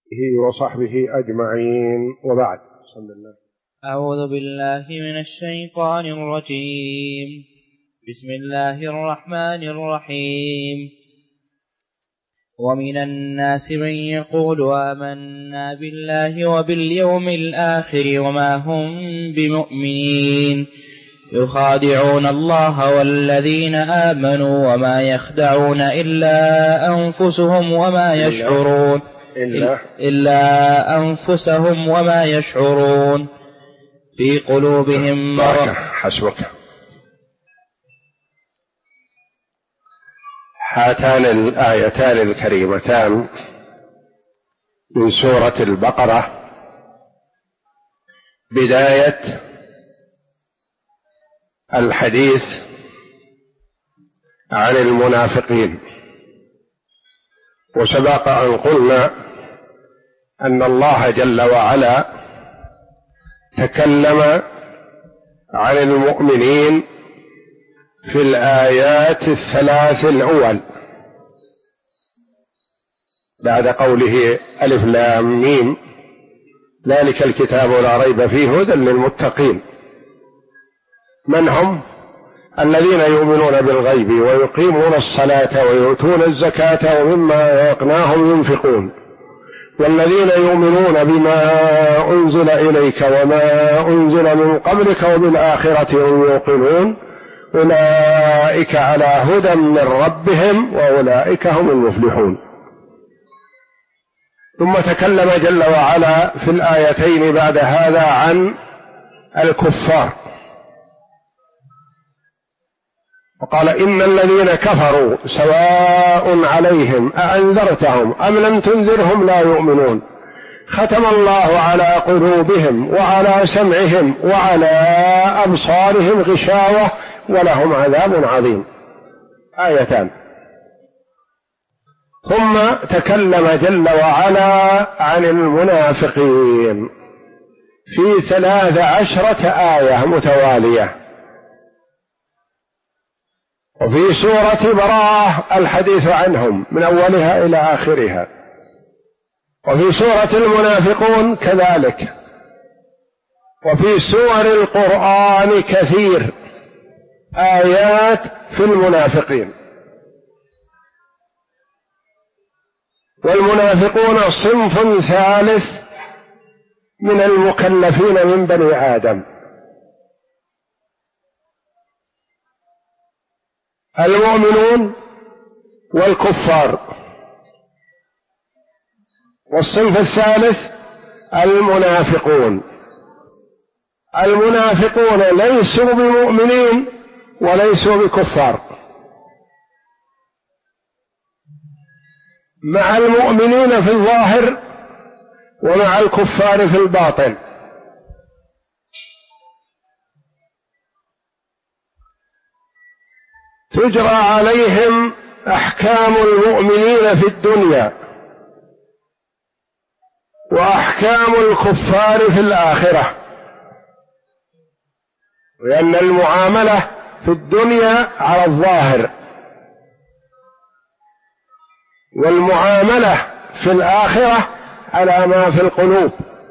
وصحبه أجمعين، وبعد. بسم الله. أعوذ بالله من الشيطان الرجيم. بسم الله الرحمن الرحيم. ومن الناس من يقول آمنا بالله وباليوم الآخر وما هم بمؤمنين يخادعون الله والذين آمنوا وما يخدعون إلا أنفسهم وما يشعرون إلا أنفسهم وما يشعرون في قلوبهم مرض. حسبك. هاتان الآيتان الكريمتان من سورة البقرة بداية الحديث عن المنافقين. وسبق أن قلنا أن الله جل وعلا تكلم عن المؤمنين في الآيات الثلاث الأول بعد قوله ألف لام ميم ذلك الكتاب لا ريب فيه هدى للمتقين. من هم؟ الذين يؤمنون بالغيب ويقيمون الصلاة ويؤتون الزكاة ومما رزقناهم ينفقون، والذين يؤمنون بما أنزل إليك وما أنزل من قبلك وبالآخرة هم يوقنون أولئك على هدى من ربهم وأولئك هم المفلحون. ثم تكلم جل وعلا في الآيتين بعد هذا عن الكفار، وقال إن الذين كفروا سواء عليهم أأنذرتهم أم لم تنذرهم لا يؤمنون ختم الله على قلوبهم وعلى سمعهم وعلى أبصارهم غشاوة ولهم عذاب عظيم. آيتان. ثم تكلم جل وعلا عن المنافقين في 13 آية متوالية، وفي سورة براءة الحديث عنهم من أولها إلى آخرها، وفي سورة المنافقون كذلك، وفي سور القرآن كثير آيات في المنافقين. والمنافقون صنف ثالث من المكلفين من بني آدم، المؤمنون والكفار. والصنف الثالث المنافقون. المنافقون ليسوا بمؤمنين وليسوا بكفار، مع المؤمنين في الظاهر ومع الكفار في الباطن. تجرى عليهم أحكام المؤمنين في الدنيا وأحكام الكفار في الآخرة، لأن المعاملة في الدنيا على الظاهر، والمعاملة في الآخرة على ما في القلوب.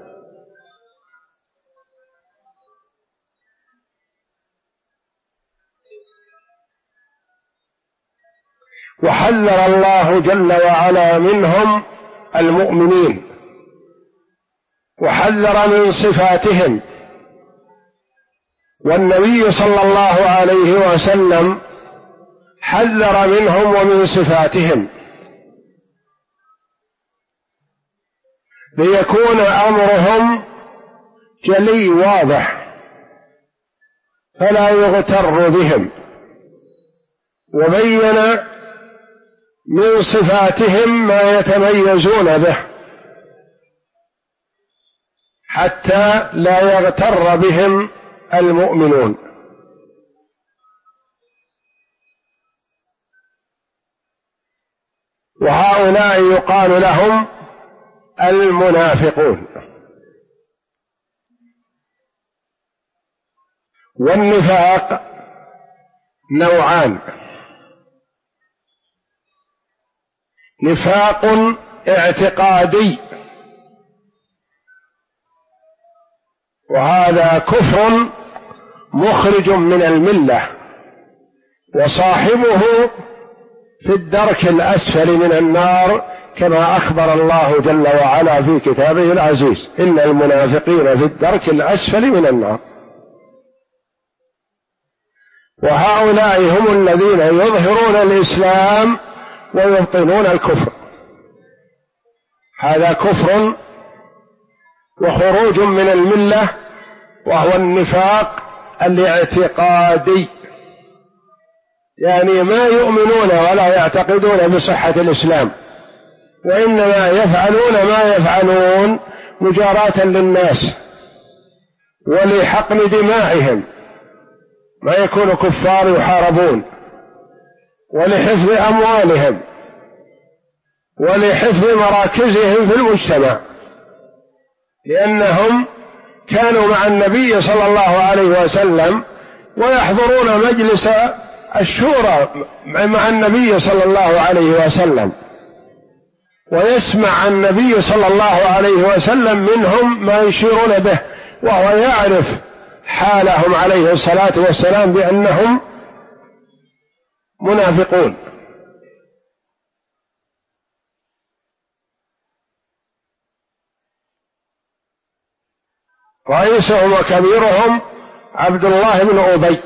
وحذر الله جل وعلا منهم المؤمنين، وحذر من صفاتهم، والنبي صلى الله عليه وسلم حذر منهم ومن صفاتهم، ليكون أمرهم جلي واضح فلا يغتر بهم، وبين من صفاتهم ما يتميزون به حتى لا يغتر بهم المؤمنون. وهؤلاء يقال لهم المنافقون. والنفاق نوعان: نفاق اعتقادي وهذا كفر مخرج من الملة، وصاحبه في الدرك الأسفل من النار، كما أخبر الله جل وعلا في كتابه العزيز: إن المنافقين في الدرك الأسفل من النار. وهؤلاء هم الذين يظهرون الإسلام ويبطنون الكفر. هذا كفر وخروج من الملة، وهو النفاق الاعتقادي، يعني ما يؤمنون ولا يعتقدون بصحة الإسلام، وإنما يفعلون ما يفعلون مجاراة للناس ولحقن دمائهم، ما يكون كفار يحاربون، ولحفظ أموالهم، ولحفظ مراكزهم في المجتمع، لأنهم كانوا مع النبي صلى الله عليه وسلم ويحضرون مجلس الشورى مع النبي صلى الله عليه وسلم، ويسمع النبي صلى الله عليه وسلم منهم ما يشيرون به، وهو يعرف حالهم عليه الصلاة والسلام بأنهم منافقون. رئيسهم وكبيرهم عبد الله بن أبي،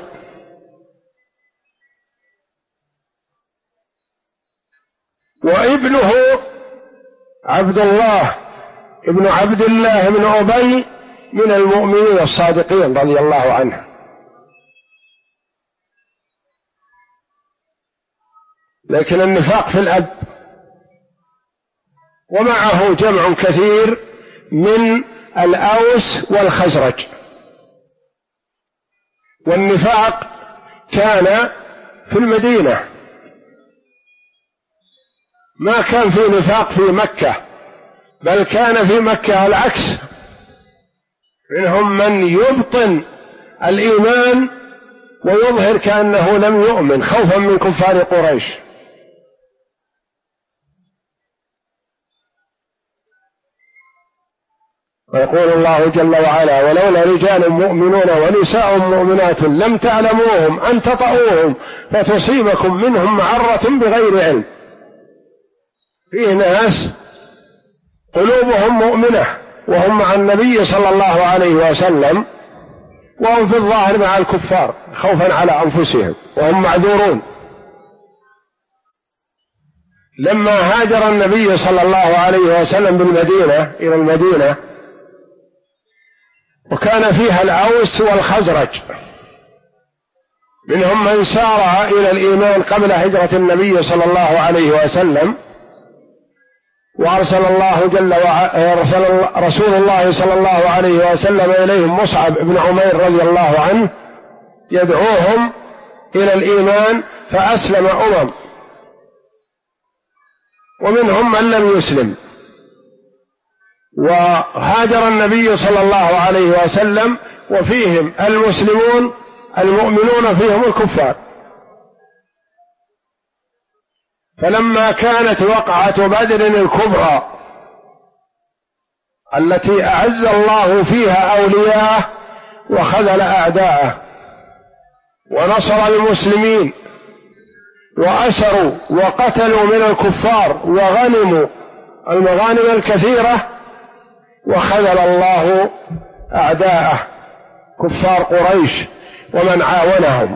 وابنه عبد الله ابن عبد الله بن أبي من المؤمنين الصادقين رضي الله عنه. لكن النفاق في الأب، ومعه جمع كثير من الأوس والخزرج. والنفاق كان في المدينة، ما كان في نفاق في مكة، بل كان في مكة العكس، منهم من يبطن الإيمان ويظهر كأنه لم يؤمن خوفا من كفار قريش. ويقول الله جل وعلا: ولولا رجال مؤمنون ونساء مؤمنات لم تعلموهم أن تطؤوهم فتصيبكم منهم معرة بغير علم. فيه ناس قلوبهم مؤمنة وهم مع النبي صلى الله عليه وسلم، وهم في الظاهر مع الكفار خوفا على أنفسهم، وهم معذورون. لما هاجر النبي صلى الله عليه وسلم بالمدينة إلى المدينة، وكان فيها الأوس والخزرج، منهم من سار إلى الإيمان قبل هجرة النبي صلى الله عليه وسلم، وأرسل الله رسول الله صلى الله عليه وسلم إليهم مصعب بن عمير رضي الله عنه يدعوهم إلى الإيمان، فأسلم ومنهم من لم يسلم. وهاجر النبي صلى الله عليه وسلم وفيهم المسلمون المؤمنون فيهم الكفار. فلما كانت وقعة بدر الكبرى التي أعز الله فيها أولياءه وخذل أعداءه ونصر المسلمين وأسروا وقتلوا من الكفار وغنموا المغانم الكثيرة، وخذل الله أعداءه كفار قريش ومن عاونهم،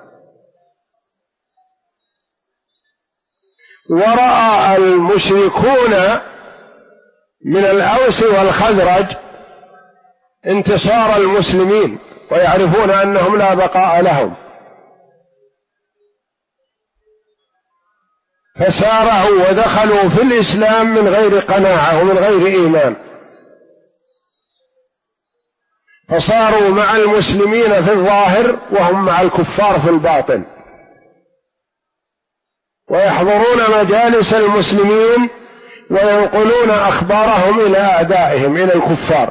ورأى المشركون من الأوس والخزرج انتصار المسلمين ويعرفون أنهم لا بقاء لهم، فسارعوا ودخلوا في الإسلام من غير قناعة ومن غير إيمان، فصاروا مع المسلمين في الظاهر وهم مع الكفار في الباطن، ويحضرون مجالس المسلمين وينقلون أخبارهم إلى أعدائهم إلى الكفار.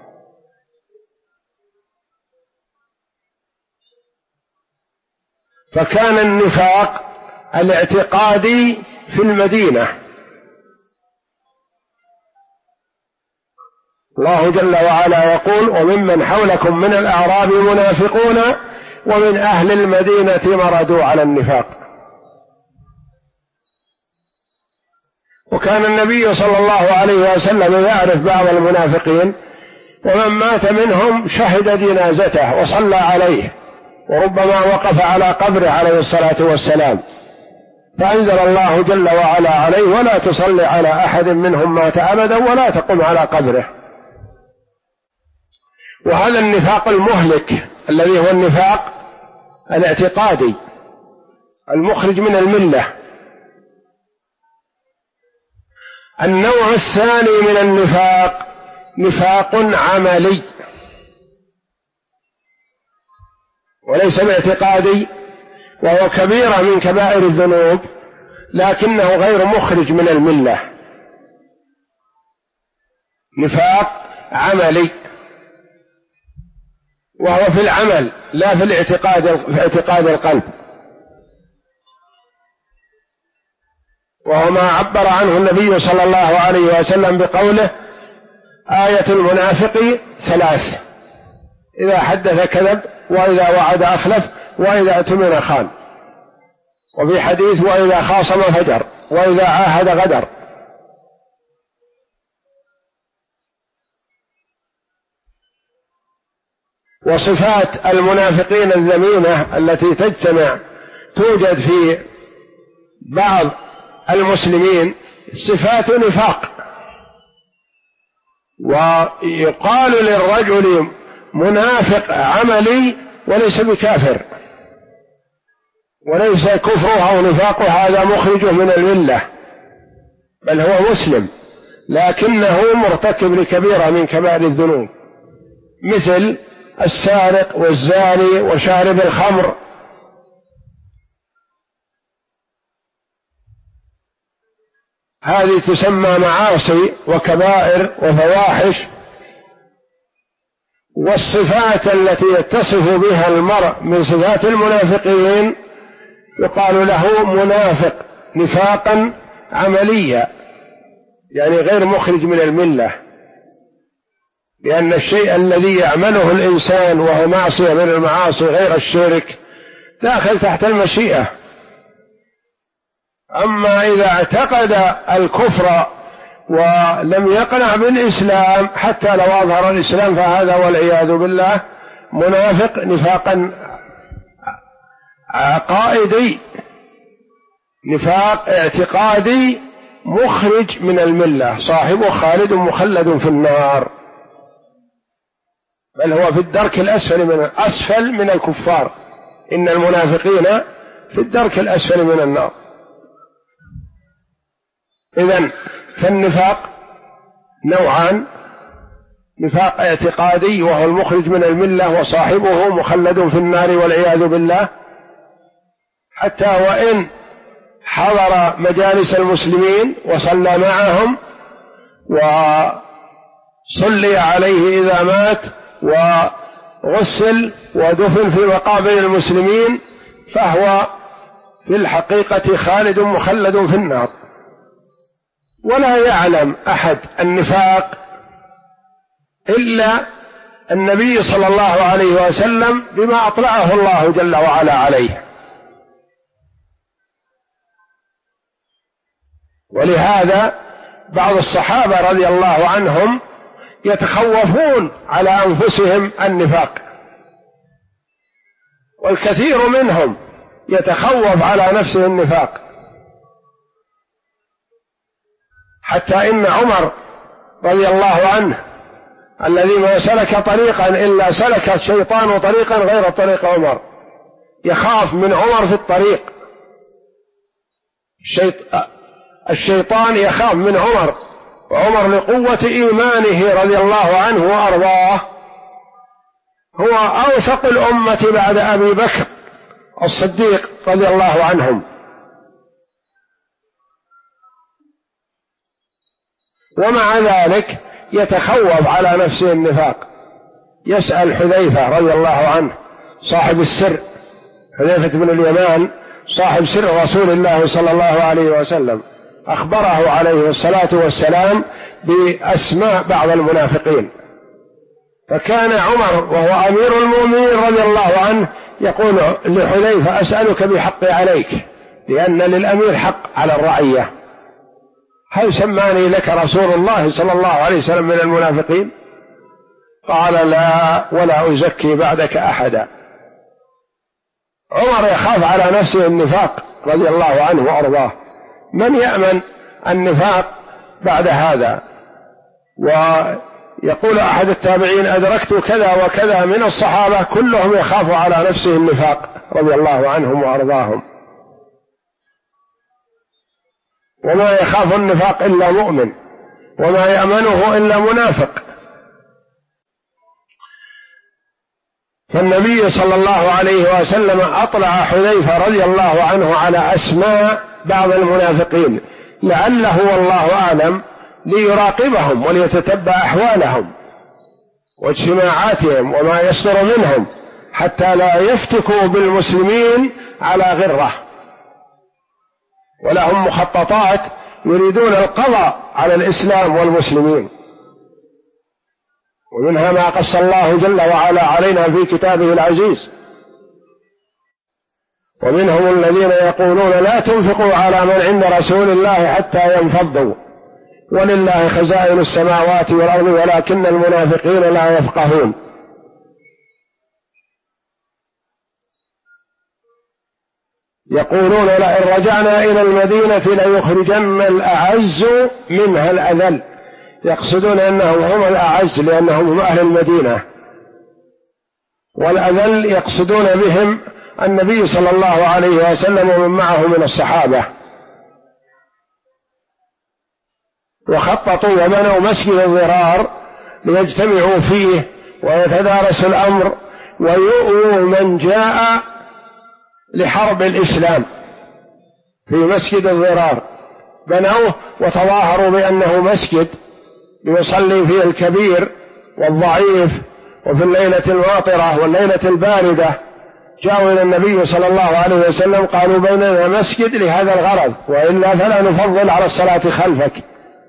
فكان النفاق الاعتقادي في المدينة، الله جل وعلا يقول: وممن حولكم من الأعراب منافقون ومن أهل المدينة مردوا على النفاق. وكان النبي صلى الله عليه وسلم يعرف بعض المنافقين، ومن مات منهم شهد جنازته وصلى عليه، وربما وقف على قبره عليه الصلاة والسلام، فأنزل الله جل وعلا عليه: ولا تصلي على أحد منهم مات أبدا ولا تقم على قبره. وهذا النفاق المهلك الذي هو النفاق الاعتقادي المخرج من الملة. النوع الثاني من النفاق نفاق عملي، وليس باعتقادي، وهو كبيرة من كبائر الذنوب، لكنه غير مخرج من الملة. نفاق عملي، وهو في العمل لا في اعتقاد القلب، وهو ما عبر عنه النبي صلى الله عليه وسلم بقوله: آية المنافق 3: إذا حدث كذب، وإذا وعد أخلف، وإذا اؤتمن خان. وفي حديث: وإذا خاصم فجر، وإذا عاهد غدر. وصفات المنافقين الذميمة التي توجد في بعض المسلمين صفات نفاق. ويقال للرجل منافق عملي وليس بكافر، وليس كفره أو نفاقه هذا مخرجه من الملة، بل هو مسلم لكنه مرتكب لكبيرة من كبائر الذنوب، مثل السارق والزاني وشارب الخمر. هذه تسمى معاصي وكبائر وفواحش. والصفات التي يتصف بها المرء من صفات المنافقين يقال له منافق نفاقا عمليا، يعني غير مخرج من الملة، لأن الشيء الذي يعمله الإنسان وهو معصية من المعاصي غير الشرك داخل تحت المشيئة. أما إذا اعتقد الكفر ولم يقنع بالإسلام حتى لو أظهر الإسلام فهذا والعياذ بالله منافق نفاقا عقائدي، نفاق اعتقادي مخرج من الملة، صاحبه خالد مخلد في النار، بل هو في الدرك الأسفل من الكفار. إن المنافقين في الدرك الأسفل من النار. إذن فالنفاق نوعان: نفاق اعتقادي وهو المخرج من الملة وصاحبه مخلد في النار والعياذ بالله، حتى وإن حضر مجالس المسلمين وصلى معهم وصلي عليه إذا مات وغسل ودفن في مقابر المسلمين، فهو في الحقيقة خالد مخلد في النار. ولا يعلم أحد النفاق إلا النبي صلى الله عليه وسلم بما أطلعه الله جل وعلا عليه. ولهذا بعض الصحابة رضي الله عنهم يتخوفون على أنفسهم النفاق، والكثير منهم يتخوف على نفسه النفاق، حتى إن عمر رضي الله عنه الذي ما سلك طريقا إلا سلك الشيطان طريقا غير طريق عمر، يخاف من عمر في الطريق. الشيطان يخاف من عمر، وعمر لقوة إيمانه رضي الله عنه وأرضاه هو أوثق الأمة بعد أبي بكر الصديق رضي الله عنهم. ومع ذلك يتخوف على نفسه النفاق. يسأل حذيفة رضي الله عنه صاحب السر، حذيفة بن اليمان صاحب سر رسول الله صلى الله عليه وسلم، أخبره عليه الصلاة والسلام بأسماء بعض المنافقين، فكان عمر وهو أمير المؤمنين رضي الله عنه يقول لحذيفة: أسألك بحقي عليك، لأن للأمير حق على الرعية، هل سماني لك رسول الله صلى الله عليه وسلم من المنافقين؟ قال: لا، ولا أزكي بعدك أحدا. عمر يخاف على نفسه النفاق رضي الله عنه وأرضاه، من يأمن النفاق بعد هذا؟ ويقول أحد التابعين: أدركت كذا وكذا من الصحابة كلهم يخاف على نفسه النفاق رضي الله عنهم وأرضاهم، وما يخاف النفاق إلا مؤمن، وما يأمنه إلا منافق. فالنبي صلى الله عليه وسلم أطلع حذيفة رضي الله عنه على أسماء بعض المنافقين لعله والله أعلم ليراقبهم وليتتبع أحوالهم واجتماعاتهم وما يصدر منهم، حتى لا يفتكوا بالمسلمين على غرة، ولهم مخططات يريدون القضاء على الإسلام والمسلمين. ومنها ما قص الله جل وعلا علينا في كتابه العزيز: ومنهم الذين يقولون لا تنفقوا على من عند رسول الله حتى ينفضوا ولله خزائن السماوات والأرض ولكن المنافقين لا يفقهون. يقولون لئن رجعنا إلى المدينة ليخرجن الأعز منها الأذل، يقصدون أنهم هم الأعز لأنهم هم أهل المدينة، والأذل يقصدون بهم النبي صلى الله عليه وسلم ومن معه من الصحابة. وخططوا وبنوا مسجد الضرار ليجتمعوا فيه ويتدارسوا الأمر ويؤووا من جاء لحرب الإسلام في مسجد الضرار، بنوه وتظاهروا بأنه مسجد يصلي فيه الكبير والضعيف، وفي الليلة الماطرة والليلة الباردة جاءوا إلى النبي صلى الله عليه وسلم قالوا: بيننا مسجد لهذا الغرض، وإلا فلا نفضل على الصلاة خلفك،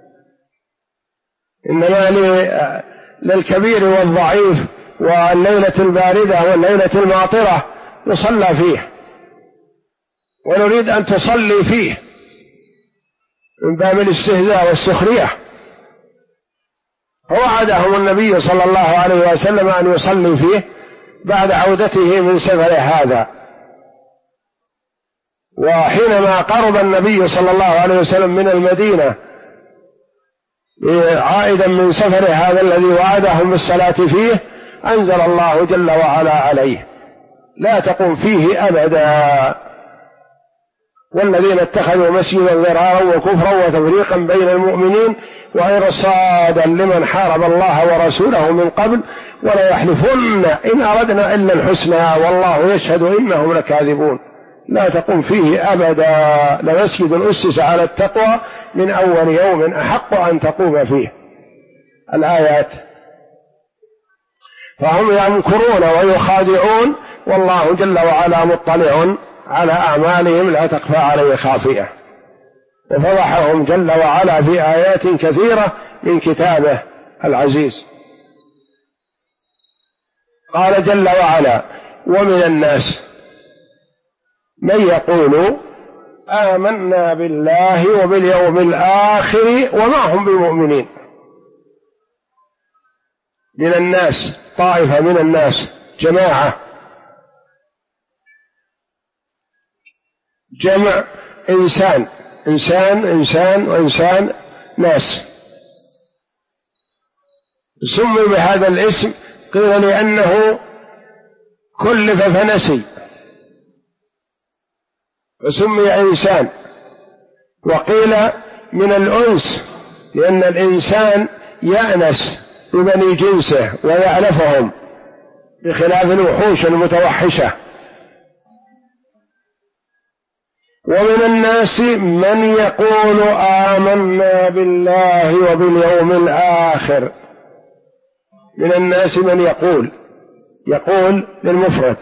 إنما للكبير والضعيف والليلة الباردة والليلة الماطرة يصلى فيه، ونريد أن تصلي فيه من باب الاستهزاء والسخرية. فوعدهم النبي صلى الله عليه وسلم أن يصلي فيه بعد عودته من سفره هذا. وحينما قرب النبي صلى الله عليه وسلم من المدينة عائدا من سفره هذا الذي وعدهم بالصلاة فيه، أنزل الله جل وعلا عليه: لا تقم فيه أبدا، والذين اتخذوا مسجدا ضرارا وكفرا وتفريقا بين المؤمنين وإرصادا لمن حارب الله ورسوله من قبل ولا يحلفن إن أردنا إلا الحسنى والله يشهد إنهم لكاذبون. لا تقم فيه أبدا، لمسجد أسس على التقوى من أول يوم أحق أن تقوم فيه. الآيات. فهم يمكرون ويخادعون، والله جل وعلا مطلع على أعمالهم لا تخفى عليه خافية، وفضحهم جل وعلا في آيات كثيرة من كتابه العزيز. قال جل وعلا: ومن الناس من يقول آمنا بالله وباليوم الآخر وما هم بمؤمنين. من الناس طائفة من الناس، جماعة، جمع إنسان، إنسان إنسان وإنسان ناس. سمي بهذا الاسم قيل لأنه كلف فنسي فسمي إنسان، وقيل من الأنس لأن الإنسان يأنس ببني جنسه ويألفهم بخلاف الوحوش المتوحشة. ومن الناس من يقول آمنا بالله وباليوم الآخر. من الناس من يقول للمفرد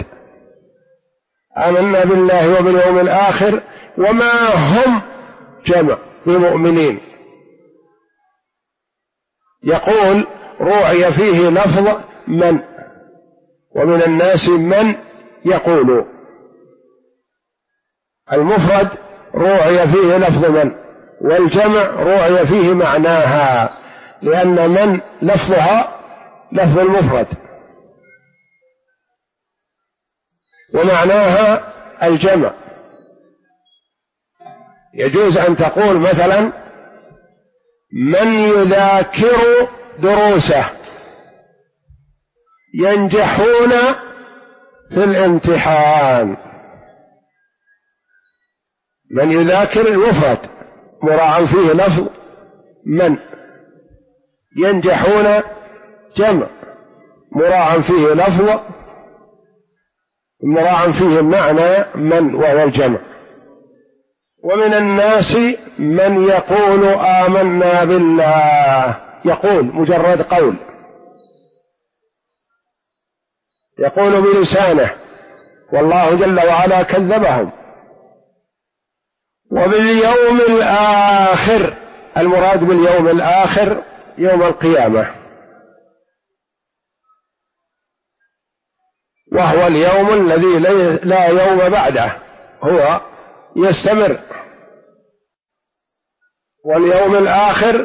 آمنا بالله وباليوم الآخر، وما هم جمع بمؤمنين. يقول روعي فيه لفظ من، ومن الناس من يقول. المفرد روعي فيه لفظ من، والجمع روعي فيه معناها، لأن من لفظها لفظ المفرد ومعناها الجمع. يجوز أن تقول مثلا من يذاكر دروسه ينجحون في الامتحان. من يذاكر المفرد مراعى فيه لفظ من، ينجحون جمع مراعى فيه لفظ مراعى فيه معنى من وهو الجمع. ومن الناس من يقول آمنا بالله، يقول مجرد قول، يقول بلسانه، والله جل وعلا كذبهم. وباليوم الآخر، المراد باليوم الآخر يوم القيامة، وهو اليوم الذي لا يوم بعده، هو يستمر. واليوم الآخر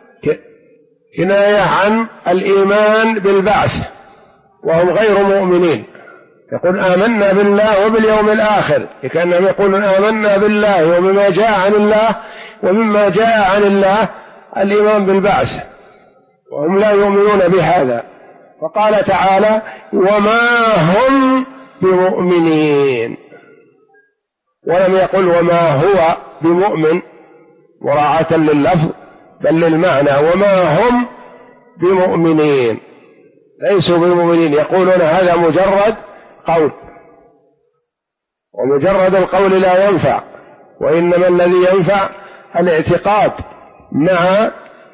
كناية عن الإيمان بالبعث وهم غير مؤمنين. يقول آمنا بالله وباليوم الآخر، كأنهم يقولون آمنا بالله وبما جاء عن الله، ومما جاء عن الله الإيمان بالبعث، وهم لا يؤمنون بهذا. فقال تعالى وما هم بمؤمنين، ولم يقل وما هو بمؤمن مراعاة لللفظ بل للمعنى، وما هم بمؤمنين، ليسوا بمؤمنين. يقولون هذا مجرد قول، ومجرد القول لا ينفع، وإنما الذي ينفع الاعتقاد مع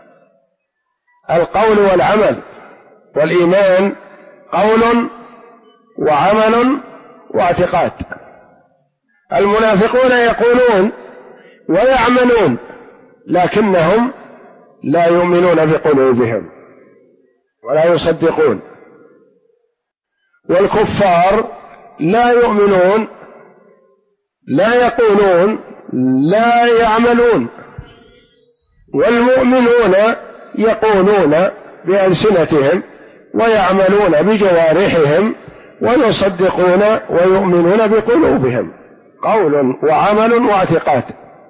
القول والعمل. والإيمان قول وعمل واعتقاد. المنافقون يقولون ويعملون لكنهم لا يؤمنون بقلوبهم ولا يصدقون. والكفار لا يؤمنون، لا يقولون، لا يعملون. والمؤمنون يقولون بألسنتهم ويعملون بجوارحهم ويصدقون ويؤمنون بقلوبهم، قول وعمل واعتقاد.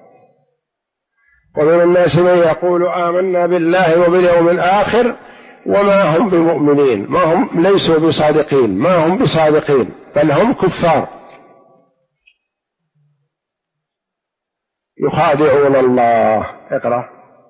ومن الناس من يقول آمنا بالله وباليوم الآخر وما هم بمؤمنين، ما هم ليسوا بصادقين، ما هم بصادقين بل هم كفار يخادعون الله. اقرأ.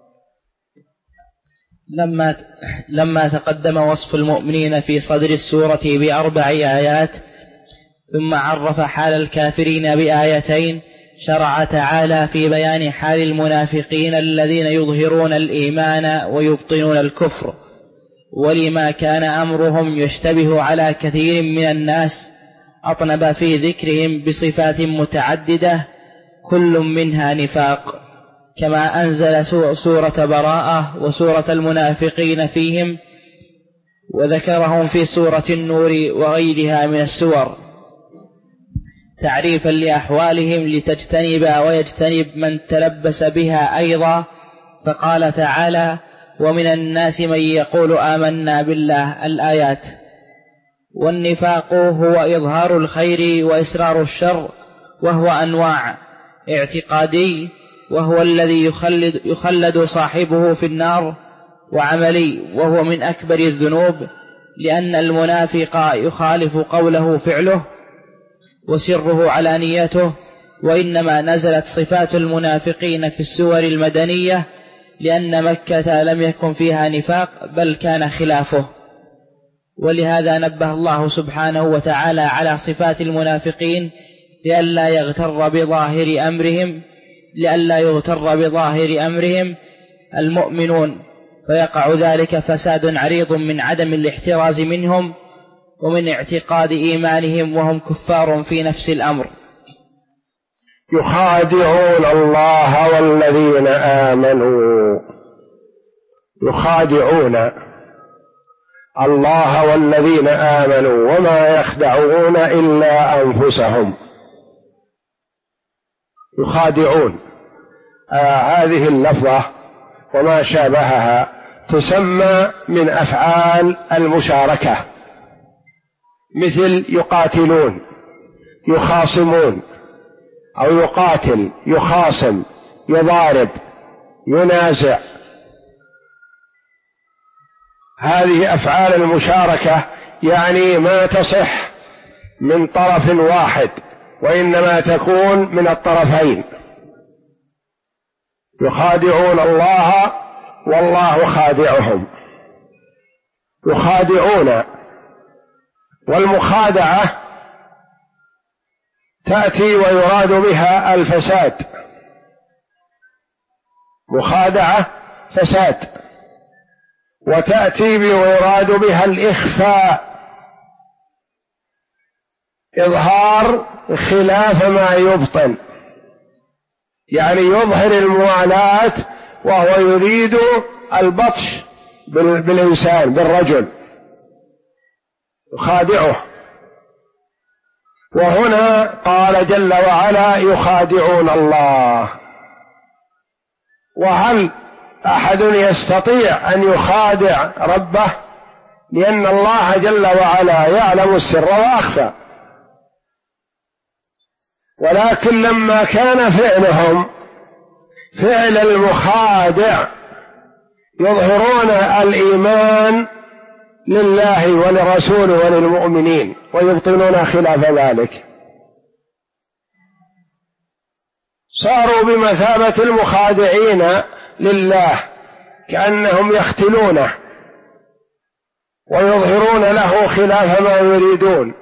لما تقدم وصف المؤمنين في صدر السورة ب4 آيات، ثم عرف حال الكافرين بآيتين، شرع تعالى في بيان حال المنافقين الذين يظهرون الإيمان ويبطنون الكفر، ولما كان أمرهم يشتبه على كثير من الناس أطنب في ذكرهم بصفات متعددة كل منها نفاق، كما أنزل سورة براءة وسورة المنافقين فيهم، وذكرهم في سورة النور وغيرها من السور تعريفا لأحوالهم لتجتنب ويجتنب من تلبس بها أيضا. فقال تعالى ومن الناس من يقول آمنا بالله، الآيات. والنفاق هو إظهار الخير وإسرار الشر، وهو أنواع: اعتقادي وهو الذي يخلد صاحبه في النار، وعملي وهو من أكبر الذنوب، لأن المنافق يخالف قوله فعله وسره علانيته. وإنما نزلت صفات المنافقين في السور المدنية لأن مكة لم يكن فيها نفاق بل كان خلافه، ولهذا نبه الله سبحانه وتعالى على صفات المنافقين لئلا يغتر بظاهر أمرهم المؤمنون، فيقع ذلك فساد عريض من عدم الاحتراز منهم ومن اعتقاد إيمانهم وهم كفار في نفس الأمر. يخادعون الله والذين آمنوا، يخادعون الله والذين آمنوا وما يخدعون إلا أنفسهم. يخادعون هذه اللفظة وما شابهها تسمى من أفعال المشاركة، مثل يقاتلون، يخاصمون، أو يقاتل، يخاصم، يضارب، ينازع. هذه أفعال المشاركة، يعني ما تصح من طرف واحد وإنما تكون من الطرفين. يخادعون الله والله خادعهم. يخادعون، والمخادعة تأتي ويراد بها الفساد، مخادعة فساد، وتأتي ويراد بها الإخفاء، إظهار خلاف ما يبطن، يعني يظهر الموالاة وهو يريد البطش بالإنسان، بالرجل، يخادعه. وهنا قال جل وعلا يخادعون الله. وهل أحد يستطيع أن يخادع ربه؟ لأن الله جل وعلا يعلم السر وأخفى. ولكن لما كان فعلهم فعل المخادع يظهرون الإيمان لله ولرسوله وللمؤمنين ويبطنون خلاف ذلك، صاروا بمثابة المخادعين لله، كأنهم يختلونه ويظهرون له خلاف ما يريدون،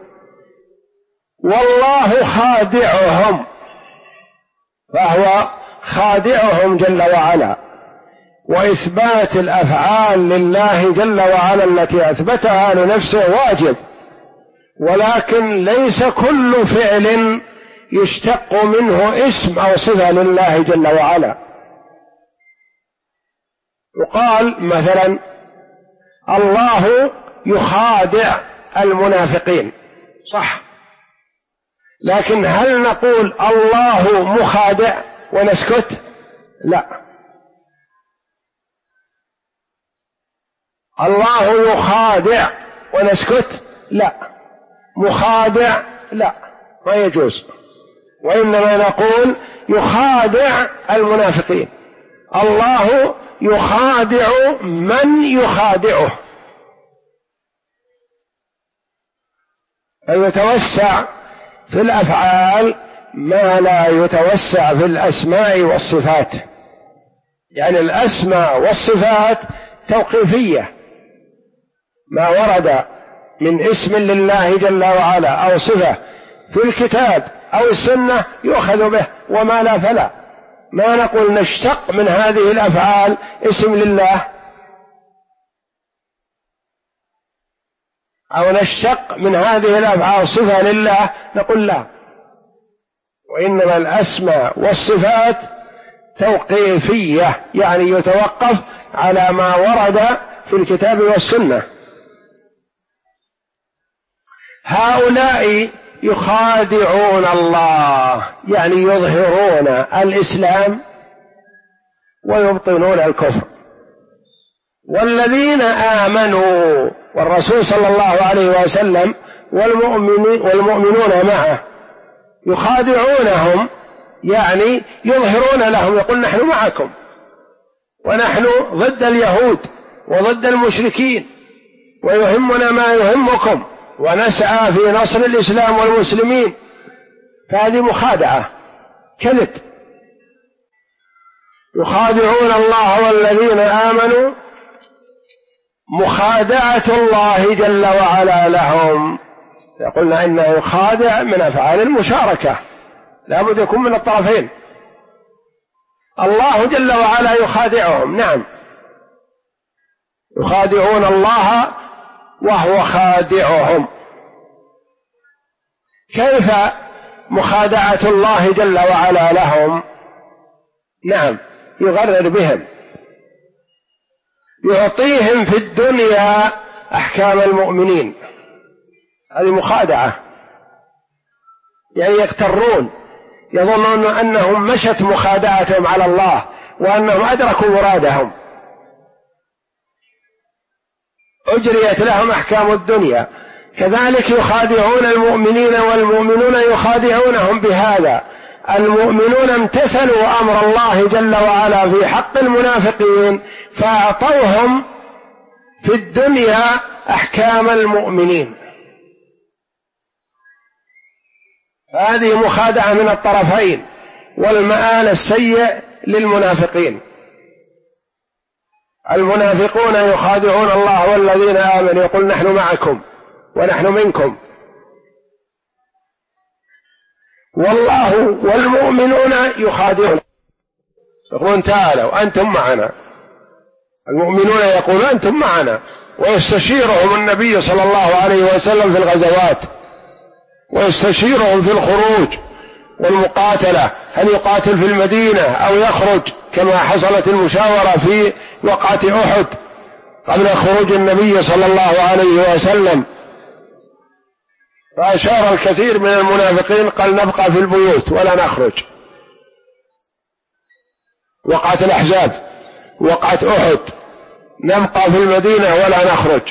والله خادعهم، فهو خادعهم جل وعلا. وإثبات الأفعال لله جل وعلا التي أثبتها لنفسه واجب، ولكن ليس كل فعل يشتق منه اسم أو صفة لله جل وعلا. يقال مثلا الله يخادع المنافقين، صح، لكن هل نقول الله مخادع ونسكت؟ لا. الله يخادع ونسكت؟ لا. مخادع؟ لا، ما يجوز. وإنما نقول يخادع المنافقين، الله يخادع من يخادعه، فيتوسع في الأفعال ما لا يتوسع في الأسماء والصفات. يعني الأسماء والصفات توقيفية، ما ورد من اسم لله جل وعلا أو صفة في الكتاب أو السنة يؤخذ به، وما لا فلا. ما نقول نشتق من هذه الأفعال اسم لله أو نشتق من هذه الأفعال صفة لله، نقول لا. وإنما الأسماء والصفات توقيفية، يعني يتوقف على ما ورد في الكتاب والسنة. هؤلاء يخادعون الله، يعني يظهرون الإسلام ويبطنون الكفر. والذين آمنوا، والرسول صلى الله عليه وسلم والمؤمنون معه يخادعونهم، يعني يظهرون لهم، يقول نحن معكم ونحن ضد اليهود وضد المشركين ويهمنا ما يهمكم ونسعى في نصر الإسلام والمسلمين. فهذه مخادعة، كذب. يخادعون الله والذين آمنوا، مخادعة الله جل وعلا لهم. قلنا إنه يخادع من أفعال المشاركة، لا بد يكون من الطرفين. الله جل وعلا يخادعهم، نعم، يخادعون الله وهو خادعهم. كيف مخادعة الله جل وعلا لهم. نعم، يغرر بهم، يعطيهم في الدنيا أحكام المؤمنين، هذه مخادعة، يعني يغترون، يظنون أنهم مشت مخادعتهم على الله وأنهم أدركوا مرادهم، أجريت لهم أحكام الدنيا. كذلك يخادعون المؤمنين والمؤمنون يخادعونهم بهذا. المؤمنون امتثلوا أمر الله جل وعلا في حق المنافقين فأعطوهم في الدنيا أحكام المؤمنين، هذه مخادعة من الطرفين، والمآل السيء للمنافقين. المنافقون يخادعون الله والذين آمنوا، يقول نحن معكم ونحن منكم، والله والمؤمنون يخادعون، يقولون تعالوا أنتم معنا، المؤمنون يقولون أنتم معنا، ويستشيرهم النبي صلى الله عليه وسلم في الغزوات، ويستشيرهم في الخروج والمقاتلة، هل يقاتل في المدينة أو يخرج، كما حصلت المشاورة في وقعة أحد قبل خروج النبي صلى الله عليه وسلم، فأشار الكثير من المنافقين قال نبقى في البيوت ولا نخرج. وقعة الأحزاب، وقعة أحد، نبقى في المدينة ولا نخرج.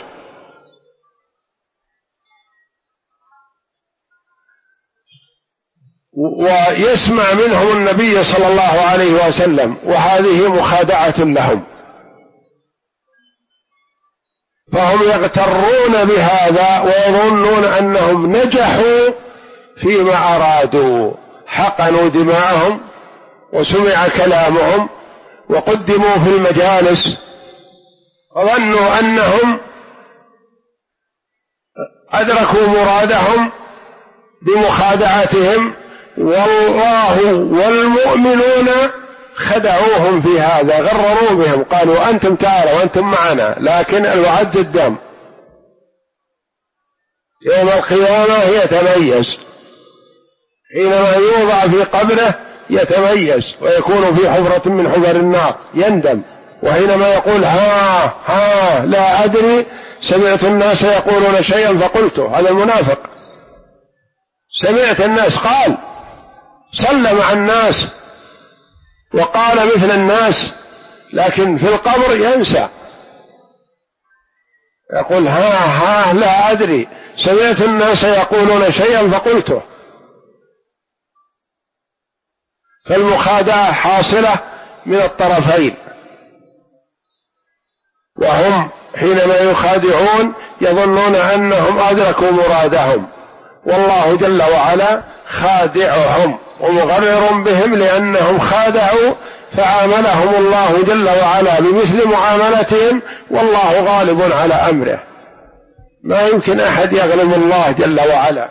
ويسمع منهم النبي صلى الله عليه وسلم، وهذه مخادعة لهم، فهم يغترون بهذا ويظنون أنهم نجحوا فيما أرادوا، حقنوا دماءهم وسمع كلامهم وقدموا في المجالس، وظنوا أنهم أدركوا مرادهم بمخادعتهم، والله والمؤمنون خدعوهم في هذا، غرروا بهم، قالوا أنتم تعالوا وأنتم معنا، لكن الوعد قدام، يوم القيامة يتميز، حينما يوضع في قبره يتميز ويكون في حفرة من حفر النار يندم، وحينما يقول ها لا أدري سمعت الناس يقولون شيئا فقلته، هذا المنافق، سمعت الناس قال، صلى مع الناس وقال مثل الناس، لكن في القبر ينسى، يقول ها لا أدري سمعت الناس يقولون شيئا فقلته. فالمخادعة حاصلة من الطرفين، وهم حينما يخادعون يظنون أنهم أدركوا مرادهم، والله جل وعلا خادعهم ومغرر بهم لأنهم خادعوا، فعاملهم الله جل وعلا بمثل معاملتهم، والله غالب على أمره، ما يمكن أحد يغلب الله جل وعلا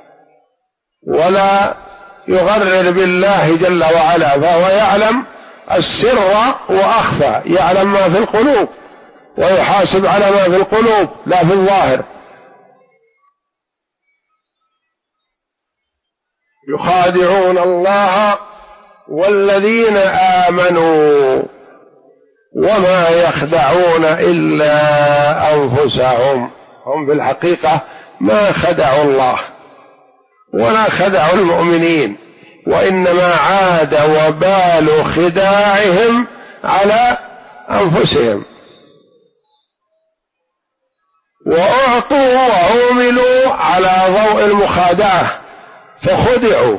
ولا يغرر بالله جل وعلا، فهو يعلم السر وأخفى، يعلم ما في القلوب ويحاسب على ما في القلوب لا في الظاهر. يخادعون الله والذين آمنوا وما يخدعون إلا أنفسهم، هم في الحقيقة ما خدعوا الله ولا خدعوا المؤمنين، وإنما عاد وبال خداعهم على أنفسهم، وأعطوا وعوملوا على ضوء المخادعة فخدعوا،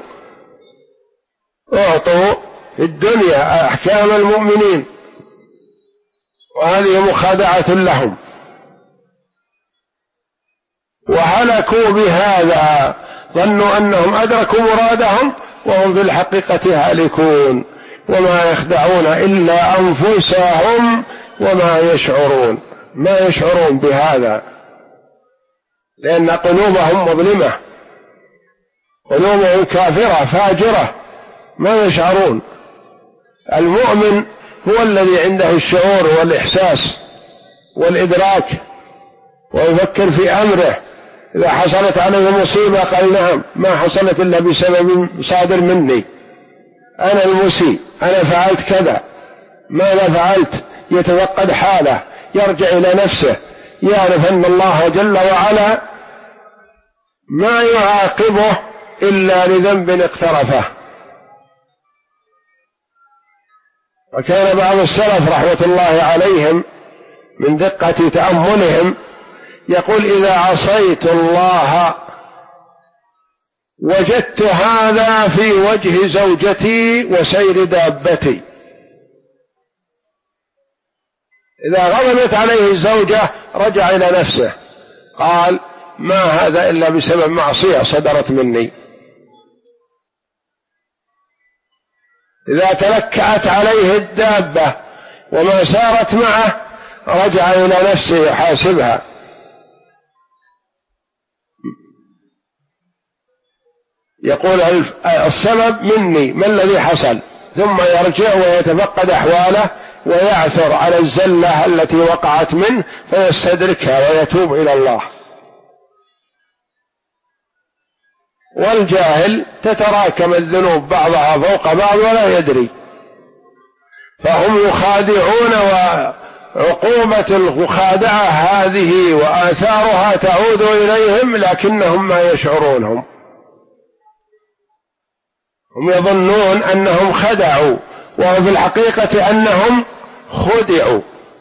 أعطوا في الدنيا أحكام المؤمنين وهذه مخادعة لهم، وهلكوا بهذا، ظنوا أنهم أدركوا مرادهم وهم في الحقيقة هالكون، وما يخدعون إلا أنفسهم وما يشعرون، ما يشعرون بهذا، لأن قلوبهم مظلمة، قلوبهم كافرة فاجرة، ما يشعرون. المؤمن هو الذي عنده الشعور والإحساس والإدراك ويفكر في أمره إذا حصلت عليه مصيبة قال نعم ما حصلت إلا بسبب صادر مني، أنا المسيء، أنا فعلت كذا، ماذا فعلت؟ يتفقد حاله، يرجع إلى نفسه، يعرف أن الله جل وعلا ما يعاقبه إلا لذنب اقترفه. وكان بعض السلف رحمة الله عليهم من دقة تأملهم يقول إذا عصيت الله وجدت هذا في وجه زوجتي وسير دابتي. إذا غضبت عليه الزوجة رجع إلى نفسه قال ما هذا إلا بسبب معصية صدرت مني. إذا تلكأت عليه الدابة وما سارت معه رجع إلى نفسه يحاسبها. يقول السبب مني، ما الذي حصل؟ ثم يرجع ويتفقد أحواله ويعثر على الزلة التي وقعت منه فيستدركها ويتوب إلى الله. والجاهل تتراكم الذنوب بعضها فوق بعض ولا يدري، فهم يخادعون، وعقوبة المخادعة هذه وآثارها تعود إليهم لكنهم ما يشعرونهم. هم يظنون أنهم خدعوا وفي الحقيقة أنهم خدعوا،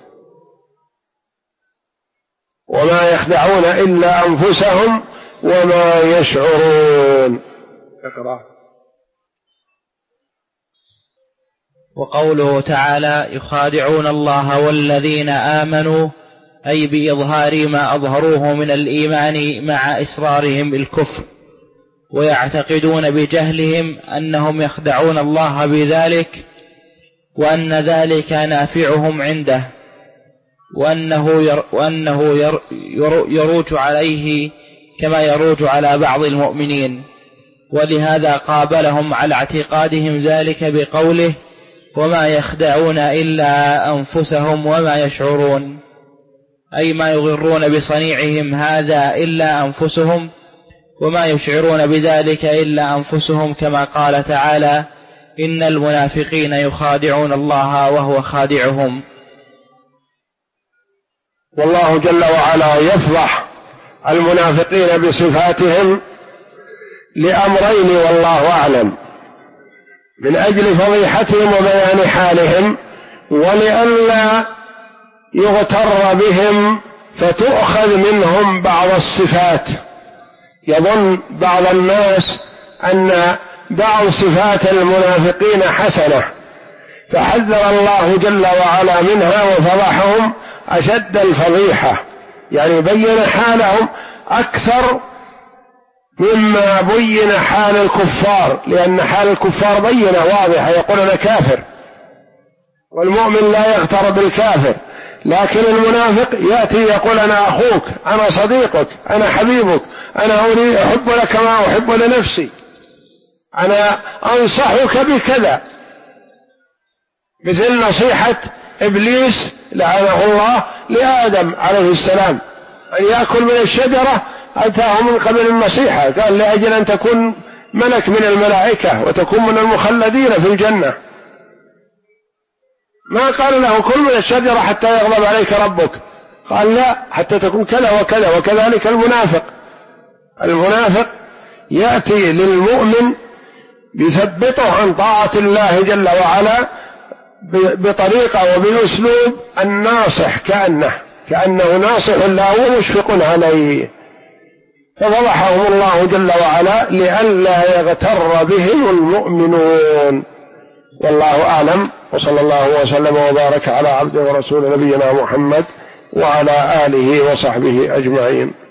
وما يخدعون إلا أنفسهم وما يشعرون. اقرأ. وقوله تعالى يخادعون الله والذين آمنوا، أي بإظهار ما أظهروه من الإيمان مع إصرارهم بالكفر، ويعتقدون بجهلهم أنهم يخدعون الله بذلك، وأن ذلك نافعهم عنده، وأنه يروج عليه كما يروج على بعض المؤمنين. ولهذا قابلهم على اعتقادهم ذلك بقوله وما يخدعون إلا أنفسهم وما يشعرون، أي ما يغرون بصنيعهم هذا إلا أنفسهم، وما يشعرون بذلك إلا أنفسهم، كما قال تعالى إن المنافقين يخادعون الله وهو خادعهم. والله جل وعلا يفضح المنافقين بصفاتهم لأمرين والله أعلم: من أجل فضيحتهم وبيان حالهم، ولئلا يغتر بهم فتؤخذ منهم بعض الصفات. يظن بعض الناس أن بعض صفات المنافقين حسنة، فحذر الله جل وعلا منها وفضحهم أشد الفضيحة، يعني بين حالهم أكثر مما بين حال الكفار، لأن حال الكفار بينة واضحة، يقول أنا كافر، والمؤمن لا يغتر بالكافر. لكن المنافق يأتي يقول أنا أخوك، أنا صديقك، أنا حبيبك، أنا أحب لك ما أحب لنفسي، أنا أنصحك بكذا، مثل نصيحة إبليس لعنه الله لآدم عليه السلام أن يأكل من الشجرة، أتاه من قبل النصيحة، قال لأجل أن تكون ملك من الملائكة وتكون من المخلدين في الجنة. ما قال له كل من الشجرة حتى يغضب عليك ربك، قال لا، حتى تكون كذا وكذا. وكذلك المنافق يأتي للمؤمن يثبطه عن طاعة الله جل وعلا بطريقة وبأسلوب الناصح، كأنه ناصح له ومشفق عليه، ففضحهم الله جل وعلا لئلا يغتر بهم المؤمنون. والله أعلم، وصلى الله وسلم وبارك على عبده ورسول نبينا محمد وعلى آله وصحبه أجمعين.